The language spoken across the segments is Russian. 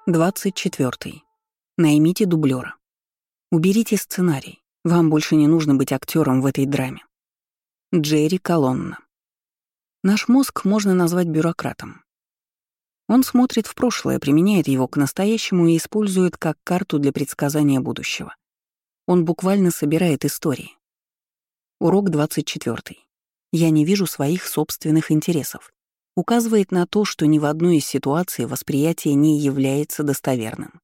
24. Наймите дублера. Уберите сценарий. Вам больше не нужно быть актером в этой драме. Джерри Колонна. Наш мозг можно назвать бюрократом. Он смотрит в прошлое, применяет его к настоящему и использует как карту для предсказания будущего. Он буквально собирает истории. Урок 24. Я не вижу своих собственных интересов. Указывает на то, что ни в одной из ситуаций восприятие не является достоверным.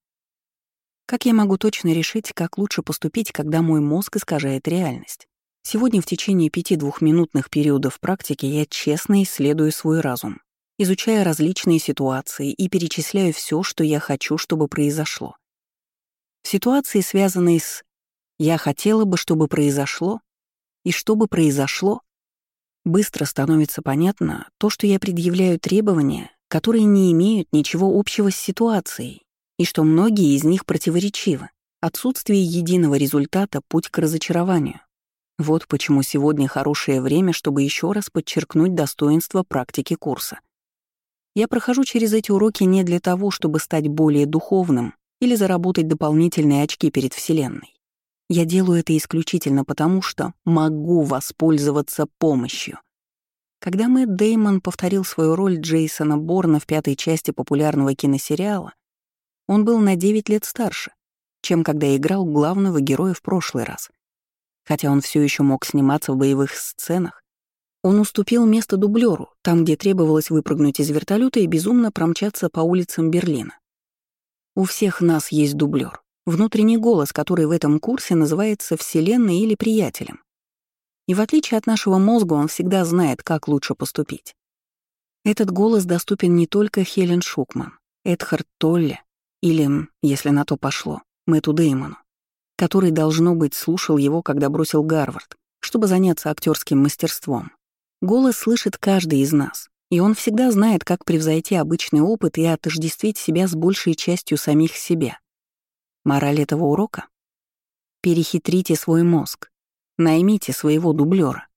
Как я могу точно решить, как лучше поступить, когда мой мозг искажает реальность? Сегодня в течение 5 двухминутных периодов практики я честно исследую свой разум, изучая различные ситуации и перечисляю все, что я хочу, чтобы произошло. В ситуации, связанной с «я хотела бы, чтобы произошло» и «чтобы произошло», быстро становится понятно то, что я предъявляю требования, которые не имеют ничего общего с ситуацией, и что многие из них противоречивы. Отсутствие единого результата — путь к разочарованию. Вот почему сегодня хорошее время, чтобы еще раз подчеркнуть достоинство практики курса. Я прохожу через эти уроки не для того, чтобы стать более духовным или заработать дополнительные очки перед Вселенной. Я делаю это исключительно потому, что могу воспользоваться помощью. Когда Мэтт Дэймон повторил свою роль Джейсона Борна в 5-й части популярного киносериала, он был на 9 лет старше, чем когда играл главного героя в прошлый раз. Хотя он все еще мог сниматься в боевых сценах, он уступил место дублеру, там, где требовалось выпрыгнуть из вертолета и безумно промчаться по улицам Берлина. У всех нас есть дублер. Внутренний голос, который в этом курсе называется Вселенной или приятелем. И в отличие от нашего мозга, он всегда знает, как лучше поступить. Этот голос доступен не только Хелен Шукман, Эдхард Толле или, если на то пошло, Мэтту Дэймону, который, должно быть, слушал его, когда бросил Гарвард, чтобы заняться актерским мастерством. Голос слышит каждый из нас, и он всегда знает, как превзойти обычный опыт и отождествить себя с большей частью самих себя. Мораль этого урока? Перехитрите свой мозг. Наймите своего дублера.